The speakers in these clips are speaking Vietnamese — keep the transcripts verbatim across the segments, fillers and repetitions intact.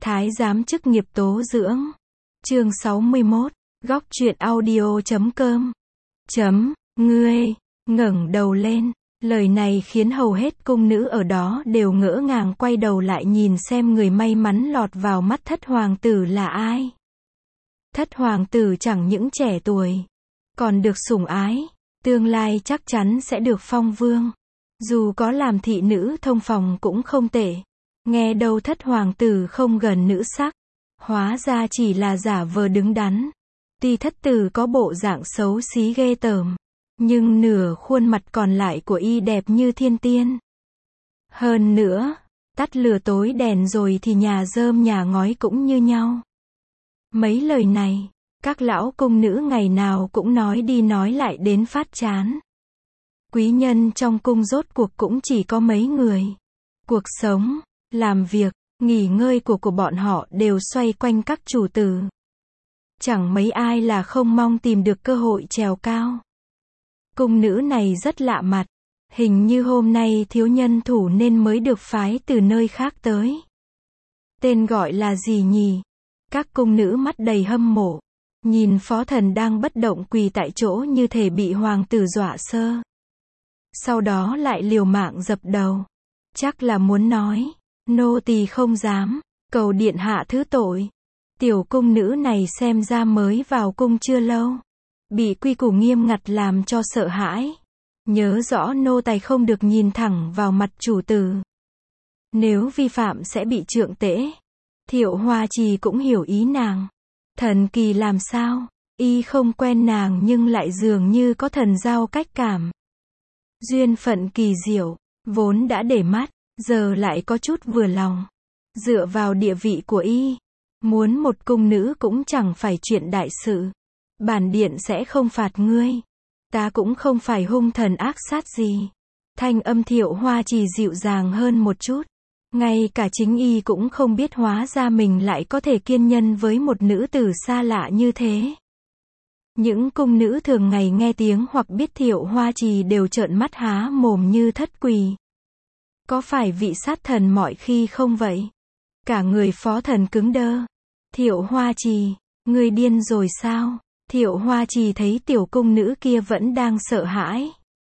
Thái giám chức nghiệp tố dưỡng. Chương sáu mươi mốt. Góc truyện audio chấm com. Chấm, ngươi, ngẩng đầu lên. Lời này khiến hầu hết cung nữ ở đó đều ngỡ ngàng quay đầu lại nhìn xem người may mắn lọt vào mắt thất hoàng tử là ai. Thất hoàng tử chẳng những trẻ tuổi, còn được sủng ái, tương lai chắc chắn sẽ được phong vương. Dù có làm thị nữ thông phòng cũng không tệ. Nghe đâu thất hoàng tử không gần nữ sắc, hóa ra chỉ là giả vờ đứng đắn. Tuy thất tử có bộ dạng xấu xí ghê tởm, nhưng nửa khuôn mặt còn lại của y đẹp như thiên tiên. Hơn nữa, tắt lửa tối đèn rồi thì nhà rơm nhà ngói cũng như nhau. Mấy lời này, các lão cung nữ ngày nào cũng nói đi nói lại đến phát chán. Quý nhân trong cung rốt cuộc cũng chỉ có mấy người. Cuộc sống, làm việc, nghỉ ngơi của của bọn họ đều xoay quanh các chủ tử. Chẳng mấy ai là không mong tìm được cơ hội trèo cao. Cung nữ này rất lạ mặt, hình như hôm nay thiếu nhân thủ nên mới được phái từ nơi khác tới. Tên gọi là gì nhỉ? Các cung nữ mắt đầy hâm mộ, nhìn phó thần đang bất động quỳ tại chỗ như thể bị hoàng tử dọa sơ. Sau đó lại liều mạng dập đầu. Chắc là muốn nói, nô tỳ không dám, cầu điện hạ thứ tội. Tiểu cung nữ này xem ra mới vào cung chưa lâu, bị quy củ nghiêm ngặt làm cho sợ hãi. Nhớ rõ nô tài không được nhìn thẳng vào mặt chủ tử. Nếu vi phạm sẽ bị trượng tễ. Thiệu Hoa Trì cũng hiểu ý nàng. Thần kỳ làm sao, y không quen nàng nhưng lại dường như có thần giao cách cảm. Duyên phận kỳ diệu, vốn đã để mắt, giờ lại có chút vừa lòng. Dựa vào địa vị của y, muốn một cung nữ cũng chẳng phải chuyện đại sự. Bản điện sẽ không phạt ngươi. Ta cũng không phải hung thần ác sát gì. Thanh âm Thiệu Hoa Trì dịu dàng hơn một chút. Ngay cả chính y cũng không biết hóa ra mình lại có thể kiên nhẫn với một nữ tử xa lạ như thế. Những cung nữ thường ngày nghe tiếng hoặc biết Thiệu Hoa Trì đều trợn mắt há mồm như thất quỳ. Có phải vị sát thần mọi khi không vậy? Cả người phó thần cứng đơ. Thiệu Hoa Trì, ngươi điên rồi sao? Thiệu Hoa Trì thấy tiểu cung nữ kia vẫn đang sợ hãi,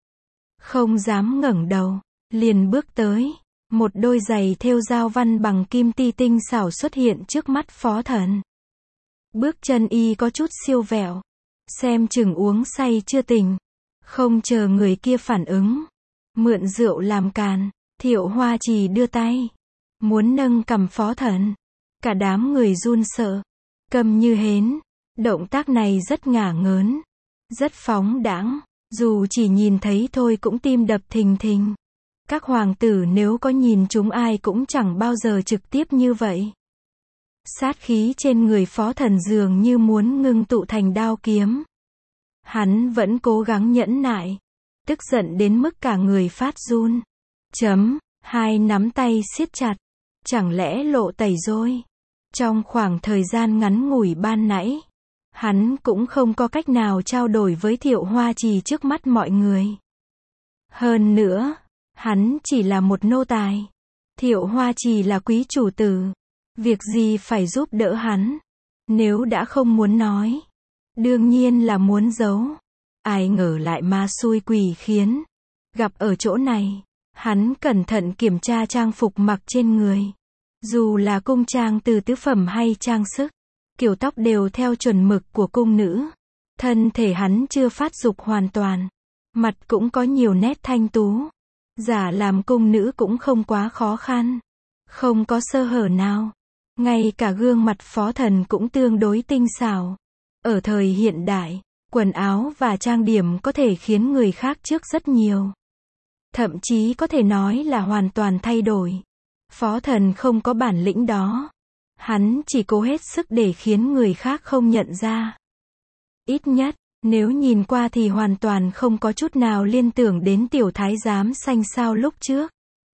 không dám ngẩng đầu, liền bước tới. Một đôi giày thêu giao văn bằng kim ti tinh xảo xuất hiện trước mắt phó thần. Bước chân y có chút siêu vẹo, xem chừng uống say chưa tỉnh. Không chờ người kia phản ứng, mượn rượu làm càn, Thiệu Hoa Trì đưa tay, muốn nâng cầm phó thần. Cả đám người run sợ, câm như hến. Động tác này rất ngả ngớn, rất phóng đãng, dù chỉ nhìn thấy thôi cũng tim đập thình thình. Các hoàng tử nếu có nhìn chúng ai cũng chẳng bao giờ trực tiếp như vậy. Sát khí trên người phó thần dường như muốn ngưng tụ thành đao kiếm. Hắn vẫn cố gắng nhẫn nại, tức giận đến mức cả người phát run. Chấm, hai nắm tay siết chặt, chẳng lẽ lộ tẩy rồi? Trong khoảng thời gian ngắn ngủi ban nãy, hắn cũng không có cách nào trao đổi với Thiệu Hoa Trì trước mắt mọi người. Hơn nữa, hắn chỉ là một nô tài. Thiệu Hoa Trì là quý chủ tử. Việc gì phải giúp đỡ hắn? Nếu đã không muốn nói, đương nhiên là muốn giấu. Ai ngờ lại ma xui quỷ khiến. Gặp ở chỗ này, hắn cẩn thận kiểm tra trang phục mặc trên người. Dù là cung trang từ tứ phẩm hay trang sức, kiểu tóc đều theo chuẩn mực của cung nữ. Thân thể hắn chưa phát dục hoàn toàn. Mặt cũng có nhiều nét thanh tú. Giả làm cung nữ cũng không quá khó khăn. Không có sơ hở nào. Ngay cả gương mặt phó thần cũng tương đối tinh xảo. Ở thời hiện đại, quần áo và trang điểm có thể khiến người khác trước rất nhiều. Thậm chí có thể nói là hoàn toàn thay đổi. Phó thần không có bản lĩnh đó. Hắn chỉ cố hết sức để khiến người khác không nhận ra. Ít nhất, nếu nhìn qua thì hoàn toàn không có chút nào liên tưởng đến tiểu thái giám xanh xao lúc trước.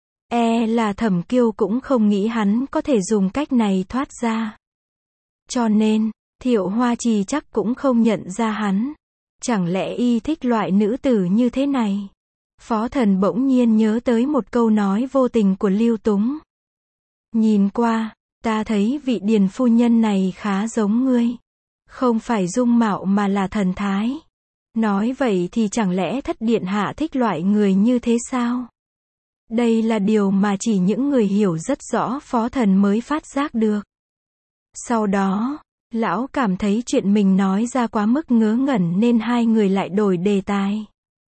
E là Thẩm Kiêu cũng không nghĩ hắn có thể dùng cách này thoát ra. Cho nên, Thiệu Hoa Trì chắc cũng không nhận ra hắn. Chẳng lẽ y thích loại nữ tử như thế này? Phó thần bỗng nhiên nhớ tới một câu nói vô tình của Lưu Túng. Nhìn qua, Ta thấy vị điền phu nhân này khá giống ngươi. Không phải dung mạo mà là thần thái. Nói vậy thì chẳng lẽ thất điện hạ thích loại người như thế sao? Đây là điều mà chỉ những người hiểu rất rõ phó thần mới phát giác được. Sau đó, lão cảm thấy chuyện mình nói ra quá mức ngớ ngẩn nên hai người lại đổi đề tài.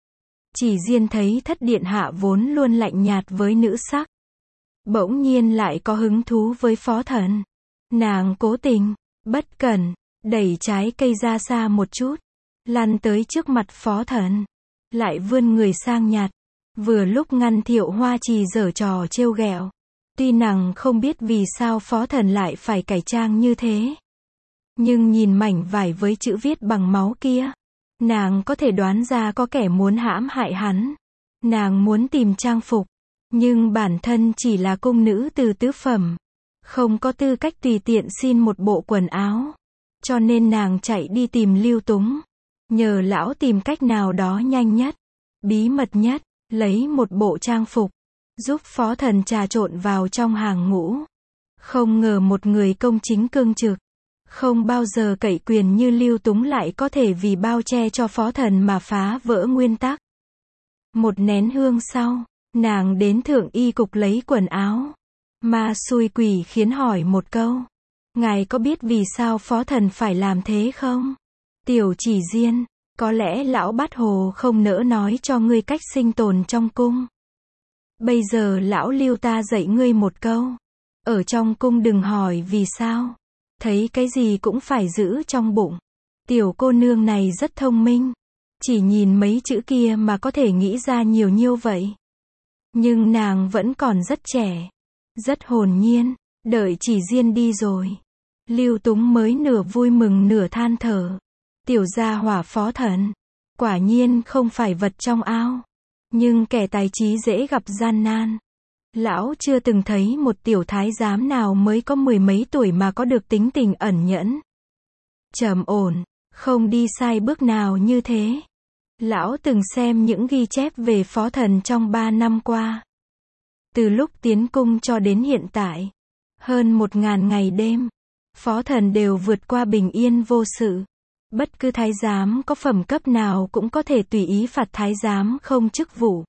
Chỉ riêng thấy thất điện hạ vốn luôn lạnh nhạt với nữ sắc. Bỗng nhiên lại có hứng thú với phó thần. Nàng cố tình, bất cẩn, đẩy trái cây ra xa một chút. Lăn tới trước mặt phó thần. Lại vươn người sang nhặt. Vừa lúc ngăn Thiệu Hoa Trì giở trò trêu ghẹo. Tuy nàng không biết vì sao phó thần lại phải cải trang như thế. Nhưng nhìn mảnh vải với chữ viết bằng máu kia. Nàng có thể đoán ra có kẻ muốn hãm hại hắn. Nàng muốn tìm trang phục. Nhưng bản thân chỉ là cung nữ từ tứ phẩm. Không có tư cách tùy tiện xin một bộ quần áo. Cho nên nàng chạy đi tìm Lưu Túng. Nhờ lão tìm cách nào đó nhanh nhất, bí mật nhất, lấy một bộ trang phục. Giúp phó thần trà trộn vào trong hàng ngũ. Không ngờ một người công chính cương trực. Không bao giờ cậy quyền như Lưu Túng lại có thể vì bao che cho phó thần mà phá vỡ nguyên tắc. Một nén hương sau, nàng đến thượng y cục lấy quần áo. Ma xui quỷ khiến hỏi một câu. Ngài có biết vì sao phó thần phải làm thế không? Tiểu Chỉ Diên, có lẽ lão bát hồ không nỡ nói cho ngươi cách sinh tồn trong cung. Bây giờ lão Lưu ta dạy ngươi một câu. Ở trong cung đừng hỏi vì sao. Thấy cái gì cũng phải giữ trong bụng. Tiểu cô nương này rất thông minh. Chỉ nhìn mấy chữ kia mà có thể nghĩ ra nhiều nhiêu vậy. Nhưng nàng vẫn còn rất trẻ. Rất hồn nhiên. Đợi Chỉ Diên đi rồi. Lưu Túng mới nửa vui mừng nửa than thở. Tiểu gia hỏa phó thần. Quả nhiên không phải vật trong ao. Nhưng kẻ tài trí dễ gặp gian nan. Lão chưa từng thấy một tiểu thái giám nào mới có mười mấy tuổi mà có được tính tình ẩn nhẫn. Trầm ổn, không đi sai bước nào như thế. Lão từng xem những ghi chép về phó thần trong ba năm qua. Từ lúc tiến cung cho đến hiện tại. Hơn một ngàn ngày đêm. Phó thần đều vượt qua bình yên vô sự. Bất cứ thái giám có phẩm cấp nào cũng có thể tùy ý phạt thái giám không chức vụ.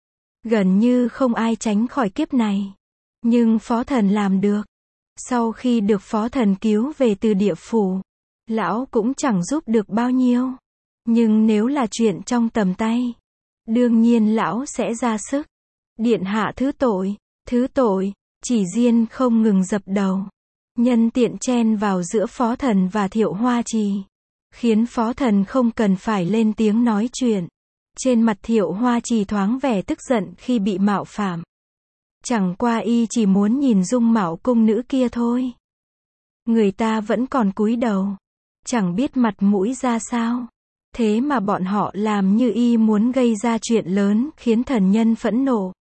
Gần như không ai tránh khỏi kiếp này. Nhưng phó thần làm được. Sau khi được phó thần cứu về từ địa phủ, lão cũng chẳng giúp được bao nhiêu. Nhưng nếu là chuyện trong tầm tay, đương nhiên lão sẽ ra sức. Điện hạ thứ tội, thứ tội, Chỉ Diên không ngừng dập đầu. Nhân tiện chen vào giữa phó thần và Thiệu Hoa Trì. Khiến phó thần không cần phải lên tiếng nói chuyện. Trên mặt Thiệu Hoa Trì thoáng vẻ tức giận khi bị mạo phạm. Chẳng qua y chỉ muốn nhìn dung mạo cung nữ kia thôi. Người ta vẫn còn cúi đầu. Chẳng biết mặt mũi ra sao. Thế mà bọn họ làm như y muốn gây ra chuyện lớn khiến thần nhân phẫn nộ.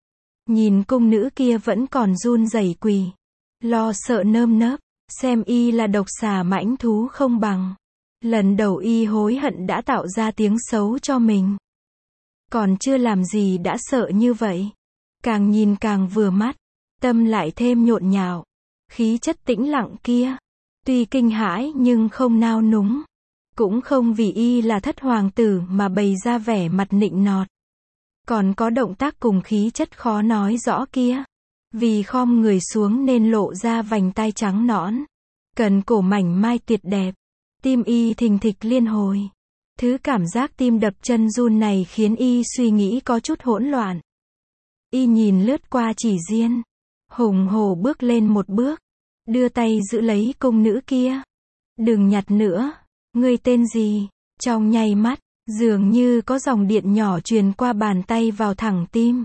Nhìn cung nữ kia vẫn còn run rẩy quỳ. Lo sợ nơm nớp. Xem y là độc xà mãnh thú không bằng. Lần đầu y hối hận đã tạo ra tiếng xấu cho mình. Còn chưa làm gì đã sợ như vậy. Càng nhìn càng vừa mắt. Tâm lại thêm nhộn nhạo. Khí chất tĩnh lặng kia. Tuy kinh hãi nhưng không nao núng. Cũng không vì y là thất hoàng tử mà bày ra vẻ mặt nịnh nọt. Còn có động tác cùng khí chất khó nói rõ kia. Vì khom người xuống nên lộ ra vành tai trắng nõn. Cần cổ mảnh mai tuyệt đẹp. Tim y thình thịch liên hồi. Thứ cảm giác tim đập chân run này khiến y suy nghĩ có chút hỗn loạn. Y nhìn lướt qua Chỉ Diên. Hùng hổ bước lên một bước. Đưa tay giữ lấy cung nữ kia. Đừng nhặt nữa. Ngươi tên gì? Trong nháy mắt, dường như có dòng điện nhỏ truyền qua bàn tay vào thẳng tim.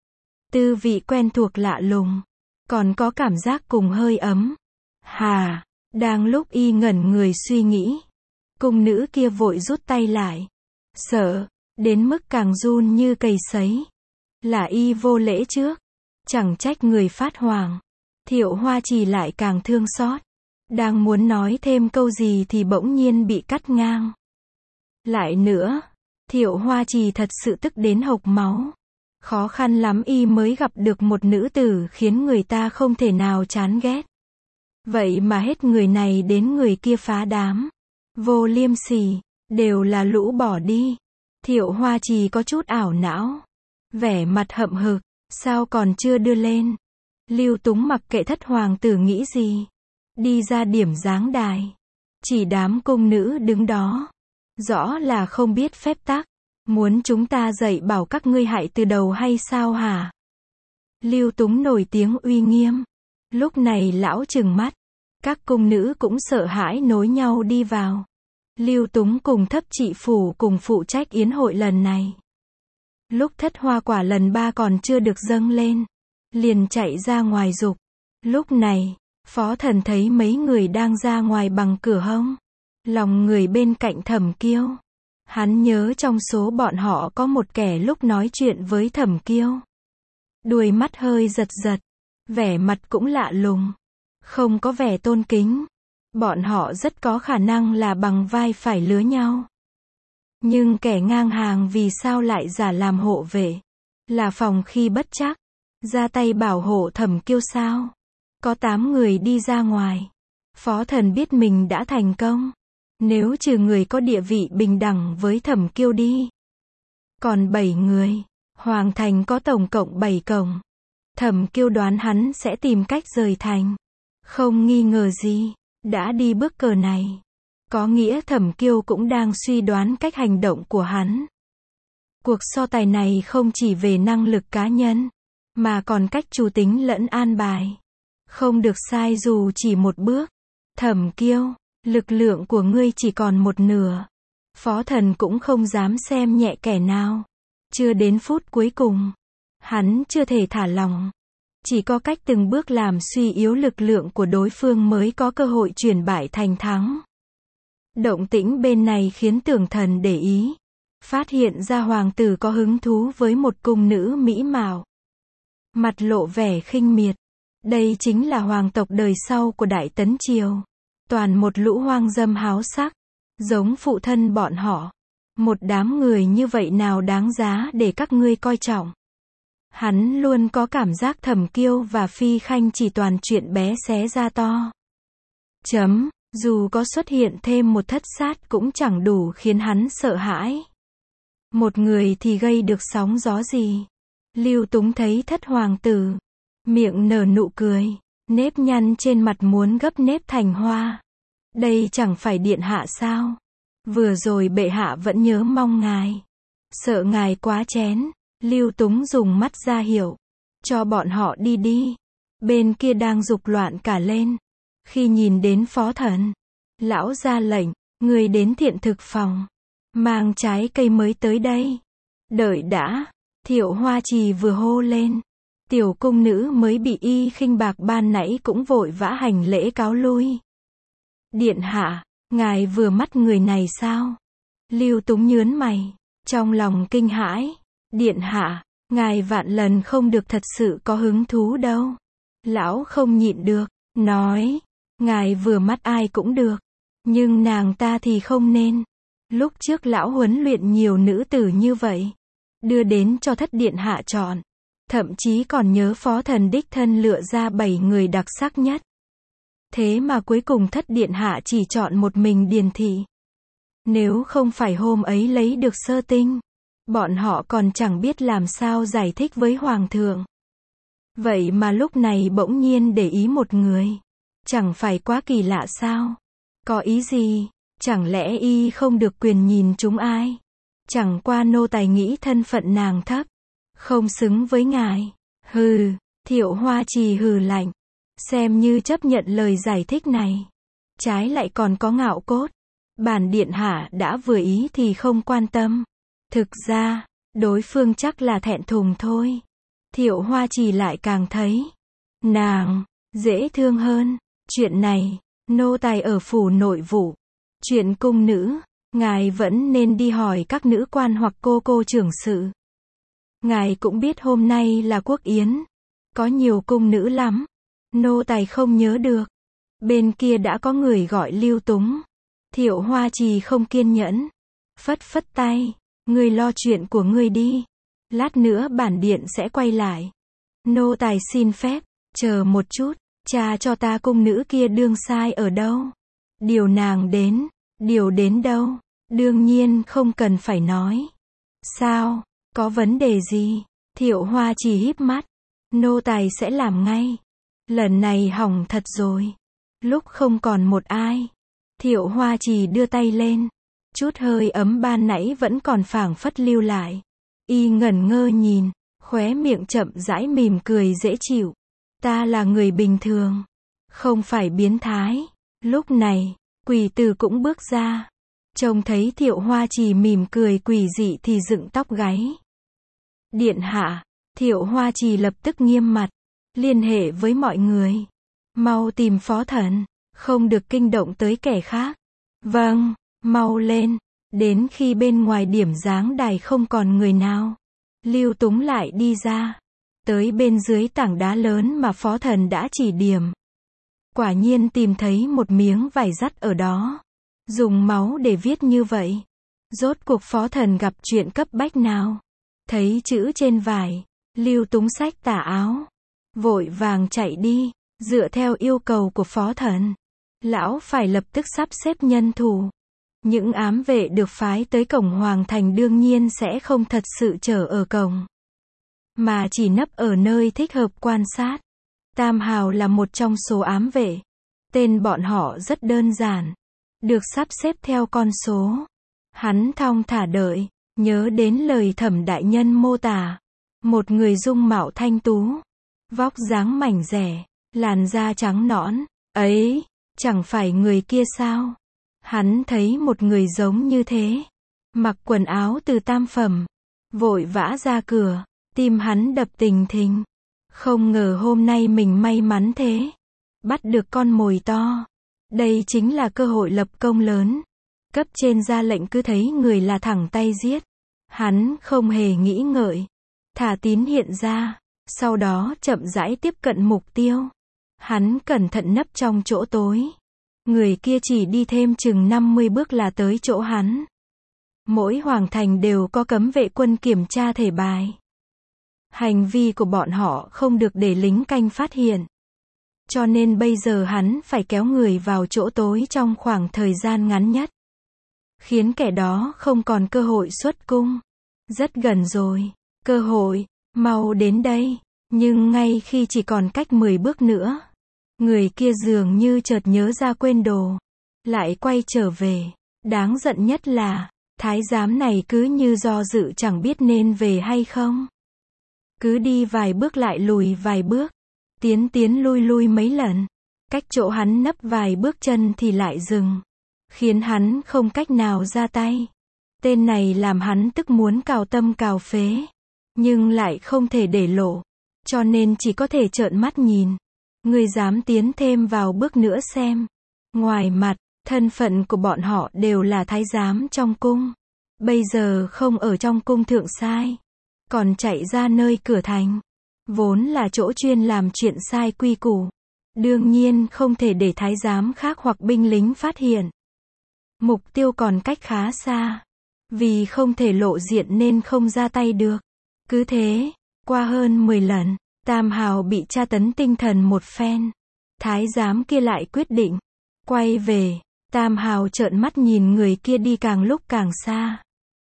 Tư vị quen thuộc lạ lùng. Còn có cảm giác cùng hơi ấm. Hà! Đang lúc y ngẩn người suy nghĩ. Cung nữ kia vội rút tay lại. Sợ, đến mức càng run như cầy sấy. Là y vô lễ trước. Chẳng trách người phát hoảng. Thiệu Hoa Trì lại càng thương xót. Đang muốn nói thêm câu gì thì bỗng nhiên bị cắt ngang. Lại nữa, Thiệu Hoa Trì thật sự tức đến hộc máu. Khó khăn lắm y mới gặp được một nữ tử khiến người ta không thể nào chán ghét. Vậy mà hết người này đến người kia phá đám. Vô liêm sỉ, đều là lũ bỏ đi. Thiệu Hoa Trì có chút ảo não. Vẻ mặt hậm hực, sao còn chưa đưa lên. Lưu Túng mặc kệ thất hoàng tử nghĩ gì. Đi ra điểm giáng đài. Chỉ đám cung nữ đứng đó. Rõ là không biết phép tắc. Muốn chúng ta dạy bảo các ngươi hại từ đầu hay sao hả? Lưu Túng nổi tiếng uy nghiêm. Lúc này lão trừng mắt. Các cung nữ cũng sợ hãi nối nhau đi vào. Lưu Túng cùng thấp trị phủ cùng phụ trách yến hội lần này. Lúc thất hoa quả lần ba còn chưa được dâng lên. Liền chạy ra ngoài giục. Lúc này, Phó Thần thấy mấy người đang ra ngoài bằng cửa hông. Lòng người bên cạnh Thẩm Kiêu. Hắn nhớ trong số bọn họ có một kẻ lúc nói chuyện với Thẩm Kiêu. Đuôi mắt hơi giật giật. Vẻ mặt cũng lạ lùng. Không có vẻ tôn kính. Bọn họ rất có khả năng là bằng vai phải lứa nhau. Nhưng kẻ ngang hàng vì sao lại giả làm hộ vệ? Là phòng khi bất trắc. Ra tay bảo hộ Thẩm Kiêu sao? Có tám người đi ra ngoài. Phó Thần biết mình đã thành công. Nếu trừ người có địa vị bình đẳng với Thẩm Kiêu đi. Còn bảy người. Hoàng thành có tổng cộng bảy cổng. Thẩm Kiêu đoán hắn sẽ tìm cách rời thành. Không nghi ngờ gì. Đã đi bước cờ này. Có nghĩa Thẩm Kiêu cũng đang suy đoán cách hành động của hắn. Cuộc so tài này không chỉ về năng lực cá nhân. Mà còn cách chủ tính lẫn an bài. Không được sai dù chỉ một bước. Thẩm Kiêu, lực lượng của ngươi chỉ còn một nửa. Phó Thần cũng không dám xem nhẹ kẻ nào. Chưa đến phút cuối cùng. Hắn chưa thể thả lòng. Chỉ có cách từng bước làm suy yếu lực lượng của đối phương mới có cơ hội chuyển bại thành thắng. Động tĩnh bên này khiến Tưởng Thần để ý. Phát hiện ra hoàng tử có hứng thú với một cung nữ mỹ mạo. Mặt lộ vẻ khinh miệt. Đây chính là hoàng tộc đời sau của Đại Tấn Triều. Toàn một lũ hoang dâm háo sắc. Giống phụ thân bọn họ. Một đám người như vậy nào đáng giá để các ngươi coi trọng. Hắn luôn có cảm giác Thẩm Kiêu và Phi Khanh chỉ toàn chuyện bé xé ra to. Chấm, dù có xuất hiện thêm một thất sát cũng chẳng đủ khiến hắn sợ hãi. Một người thì gây được sóng gió gì. Lưu Túng thấy thất hoàng tử. Miệng nở nụ cười. Nếp nhăn trên mặt muốn gấp nếp thành hoa. Đây chẳng phải điện hạ sao? Vừa rồi bệ hạ vẫn nhớ mong ngài. Sợ ngài quá chén. Lưu Túng dùng mắt ra hiệu. Cho bọn họ đi đi. Bên kia đang dục loạn cả lên. Khi nhìn đến Phó Thần. Lão ra lệnh. Người đến thiện thực phòng. Mang trái cây mới tới đây. Đợi đã. Thiệu Hoa Trì vừa hô lên. Tiểu cung nữ mới bị y khinh bạc ban nãy cũng vội vã hành lễ cáo lui. Điện hạ. Ngài vừa mắt người này sao? Lưu Túng nhớn mày. Trong lòng kinh hãi. Điện hạ. Ngài vạn lần không được thật sự có hứng thú đâu. Lão không nhịn được. Nói. Ngài vừa mắt ai cũng được. Nhưng nàng ta thì không nên. Lúc trước lão huấn luyện nhiều nữ tử như vậy. Đưa đến cho thất điện hạ chọn. Thậm chí còn nhớ Phó Thần đích thân lựa ra bảy người đặc sắc nhất. Thế mà cuối cùng thất điện hạ chỉ chọn một mình Điền Thị. Nếu không phải hôm ấy lấy được sơ tinh. Bọn họ còn chẳng biết làm sao giải thích với Hoàng thượng. Vậy mà lúc này bỗng nhiên để ý một người. Chẳng phải quá kỳ lạ sao? Có ý gì? Chẳng lẽ y không được quyền nhìn chúng ai? Chẳng qua nô tài nghĩ thân phận nàng thấp. Không xứng với ngài. Hừ, Thiệu Hoa Trì hừ lạnh. Xem như chấp nhận lời giải thích này. Trái lại còn có ngạo cốt. Bản điện hạ đã vừa ý thì không quan tâm. Thực ra, đối phương chắc là thẹn thùng thôi. Thiệu Hoa Trì lại càng thấy. Nàng, dễ thương hơn. Chuyện này, nô tài ở phủ nội vụ. Chuyện cung nữ, ngài vẫn nên đi hỏi các nữ quan hoặc cô cô trưởng sự. Ngài cũng biết hôm nay là quốc yến. Có nhiều cung nữ lắm. Nô tài không nhớ được. Bên kia đã có người gọi Lưu Túng. Thiệu Hoa Trì không kiên nhẫn. Phất phất tay. Ngươi lo chuyện của ngươi đi. Lát nữa bản điện sẽ quay lại. Nô tài xin phép. Chờ một chút. Cha cho ta cung nữ kia đương sai ở đâu? Điều nàng đến, điều đến đâu? Đương nhiên không cần phải nói. Sao? Có vấn đề gì? Thiệu Hoa Trì híp mắt. Nô tài sẽ làm ngay. Lần này hỏng thật rồi. Lúc không còn một ai. Thiệu Hoa Trì đưa tay lên. Chút hơi ấm ban nãy vẫn còn phảng phất lưu lại. Y ngẩn ngơ nhìn, khóe miệng chậm rãi mỉm cười dễ chịu. Ta là người bình thường, không phải biến thái. Lúc này, Quỷ Tử cũng bước ra. Trông thấy Thiệu Hoa Trì mỉm cười quỷ dị thì dựng tóc gáy. Điện hạ, Thiệu Hoa Trì lập tức nghiêm mặt, liên hệ với mọi người. Mau tìm phó thần, không được kinh động tới kẻ khác. Vâng, mau lên, đến khi bên ngoài điểm giáng đài không còn người nào. Lưu Túng lại đi ra, tới bên dưới tảng đá lớn mà phó thần đã chỉ điểm. Quả nhiên tìm thấy một miếng vải dắt ở đó. Dùng máu để viết như vậy. Rốt cuộc phó thần gặp chuyện cấp bách nào? Thấy chữ trên vải, Lưu Túng xách tà áo, vội vàng chạy đi, dựa theo yêu cầu của phó thần. Lão phải lập tức sắp xếp nhân thủ. Những ám vệ được phái tới cổng hoàng thành đương nhiên sẽ không thật sự chờ ở cổng, mà chỉ nấp ở nơi thích hợp quan sát. Tam Hào là một trong số ám vệ. Tên bọn họ rất đơn giản, được sắp xếp theo con số. Hắn thong thả đợi, nhớ đến lời Thẩm đại nhân mô tả. Một người dung mạo thanh tú, vóc dáng mảnh dẻ, làn da trắng nõn. Ấy, chẳng phải người kia sao? Hắn thấy một người giống như thế, mặc quần áo từ tam phẩm, vội vã ra cửa, tim hắn đập thình thình. Không ngờ hôm nay mình may mắn thế, bắt được con mồi to. Đây chính là cơ hội lập công lớn. Cấp trên ra lệnh cứ thấy người là thẳng tay giết. Hắn không hề nghĩ ngợi, thả tín hiện ra, sau đó chậm rãi tiếp cận mục tiêu. Hắn cẩn thận nấp trong chỗ tối. Người kia chỉ đi thêm chừng năm mươi bước là tới chỗ hắn. Mỗi hoàng thành đều có cấm vệ quân kiểm tra thẻ bài. Hành vi của bọn họ không được để lính canh phát hiện. Cho nên bây giờ hắn phải kéo người vào chỗ tối trong khoảng thời gian ngắn nhất. Khiến kẻ đó không còn cơ hội xuất cung. Rất gần rồi. Cơ hội, mau đến đây. Nhưng ngay khi chỉ còn cách mười bước nữa, người kia dường như chợt nhớ ra quên đồ. Lại quay trở về. Đáng giận nhất là, thái giám này cứ như do dự chẳng biết nên về hay không. Cứ đi vài bước lại lùi vài bước. Tiến tiến lui lui mấy lần. Cách chỗ hắn nấp vài bước chân thì lại dừng. Khiến hắn không cách nào ra tay. Tên này làm hắn tức muốn cào tâm cào phế. Nhưng lại không thể để lộ. Cho nên chỉ có thể trợn mắt nhìn. Ngươi dám tiến thêm vào bước nữa xem. Ngoài mặt, thân phận của bọn họ đều là thái giám trong cung. Bây giờ không ở trong cung thượng sai. Còn chạy ra nơi cửa thành. Vốn là chỗ chuyên làm chuyện sai quy củ. Đương nhiên không thể để thái giám khác hoặc binh lính phát hiện. Mục tiêu còn cách khá xa. Vì không thể lộ diện nên không ra tay được. Cứ thế, qua hơn mười lần, Tam Hào bị tra tấn tinh thần một phen. Thái giám kia lại quyết định quay về. Tam Hào trợn mắt nhìn người kia đi càng lúc càng xa.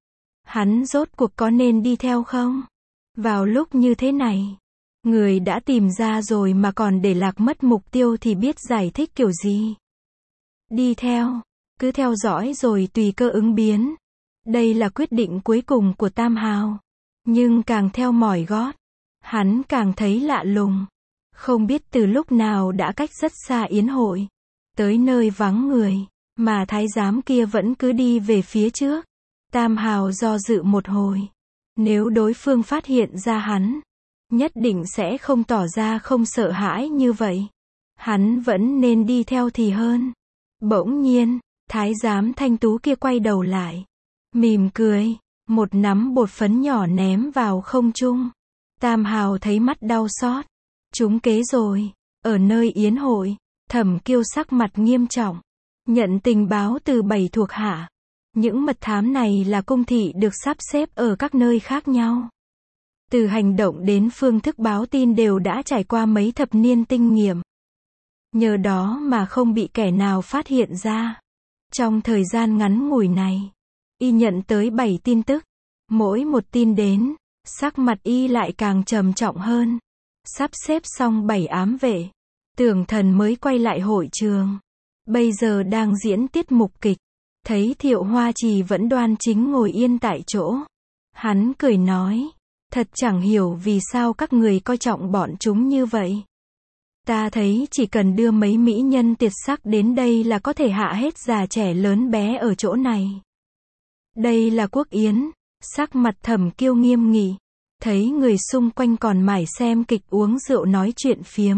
Hắn rốt cuộc có nên đi theo không? Vào lúc như thế này, người đã tìm ra rồi mà còn để lạc mất mục tiêu thì biết giải thích kiểu gì? Đi theo, cứ theo dõi rồi tùy cơ ứng biến. Đây là quyết định cuối cùng của Tam Hào. Nhưng càng theo mỏi gót, hắn càng thấy lạ lùng. Không biết từ lúc nào đã cách rất xa yến hội, tới nơi vắng người, mà thái giám kia vẫn cứ đi về phía trước. Tam Hào do dự một hồi. Nếu đối phương phát hiện ra hắn, nhất định sẽ không tỏ ra không sợ hãi như vậy. Hắn vẫn nên đi theo thì hơn. Bỗng nhiên, thái giám thanh tú kia quay đầu lại, mỉm cười, một nắm bột phấn nhỏ ném vào không trung. Tam Hào thấy mắt đau xót. Trúng kế rồi. Ở nơi yến hội, Thẩm Kiêu sắc mặt nghiêm trọng, nhận tình báo từ bảy thuộc hạ. Những mật thám này là cung thị được sắp xếp ở các nơi khác nhau. Từ hành động đến phương thức báo tin đều đã trải qua mấy thập niên tinh nghiệm. nhờ đó mà không bị kẻ nào phát hiện ra. Trong thời gian ngắn ngủi này, y nhận tới bảy tin tức. Mỗi một tin đến, sắc mặt y lại càng trầm trọng hơn. Sắp xếp xong bảy ám vệ, Tưởng Thần mới quay lại hội trường. Bây giờ đang diễn tiết mục kịch. Thấy Thiệu Hoa Trì vẫn đoan chính ngồi yên tại chỗ. Hắn cười nói, thật chẳng hiểu vì sao các người coi trọng bọn chúng như vậy. Ta thấy chỉ cần đưa mấy mỹ nhân tuyệt sắc đến đây là có thể hạ hết già trẻ lớn bé ở chỗ này. Đây là quốc yến. Sắc mặt Thẩm Kiêu nghiêm nghị. Thấy người xung quanh còn mải xem kịch uống rượu nói chuyện phiếm.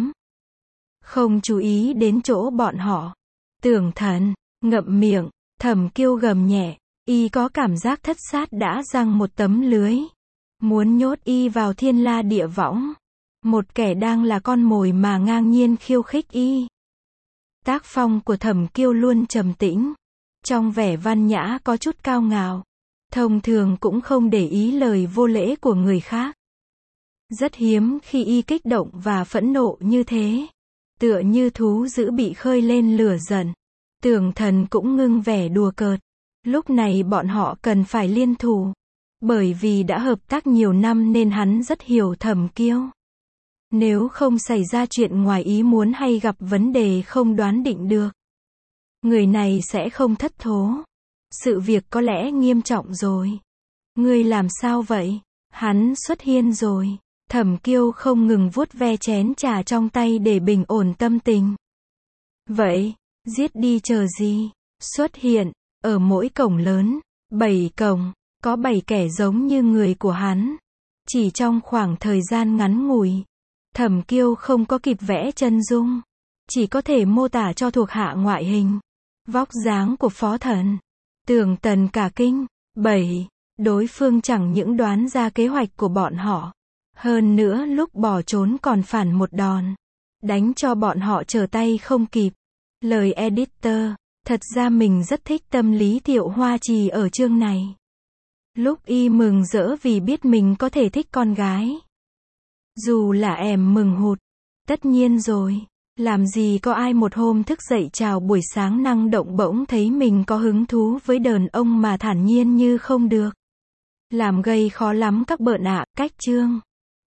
Không chú ý đến chỗ bọn họ. Tưởng Thần ngậm miệng. Thẩm Kiêu gầm nhẹ. Y có cảm giác thất sát đã giăng một tấm lưới. Muốn nhốt y vào thiên la địa võng. Một kẻ đang là con mồi mà ngang nhiên khiêu khích y. Tác phong của Thẩm Kiêu luôn trầm tĩnh. Trong vẻ văn nhã có chút cao ngạo. Thông thường cũng không để ý lời vô lễ của người khác. Rất hiếm khi y kích động và phẫn nộ như thế. Tựa như thú dữ bị khơi lên lửa giận. Tưởng Thần cũng ngưng vẻ đùa cợt. Lúc này bọn họ cần phải liên thủ. Bởi vì đã hợp tác nhiều năm nên hắn rất hiểu Thẩm Kiêu. Nếu không xảy ra chuyện ngoài ý muốn hay gặp vấn đề không đoán định được, người này sẽ không thất thố. Sự việc có lẽ nghiêm trọng rồi. Ngươi làm sao vậy? Hắn xuất hiện rồi. Thẩm Kiêu không ngừng vuốt ve chén trà trong tay để bình ổn tâm tình. Vậy, giết đi chờ gì? Xuất hiện, ở mỗi cổng lớn, bảy cổng, có bảy kẻ giống như người của hắn. Chỉ trong khoảng thời gian ngắn ngủi, Thẩm Kiêu không có kịp vẽ chân dung. Chỉ có thể mô tả cho thuộc hạ ngoại hình, vóc dáng của phó thần. Tưởng Tần cả kinh. Bảy. Đối phương chẳng những đoán ra kế hoạch của bọn họ. Hơn nữa lúc bỏ trốn còn phản một đòn. Đánh cho bọn họ trở tay không kịp. Lời editor. Thật ra mình rất thích tâm lý Thiệu Hoa Trì ở chương này. Lúc y mừng rỡ vì biết mình có thể thích con gái. Dù là em mừng hụt. Tất nhiên rồi. Làm gì có ai một hôm thức dậy chào buổi sáng năng động bỗng thấy mình có hứng thú với đàn ông mà thản nhiên như không được. Làm gây khó lắm các bợn ạ. Cách chương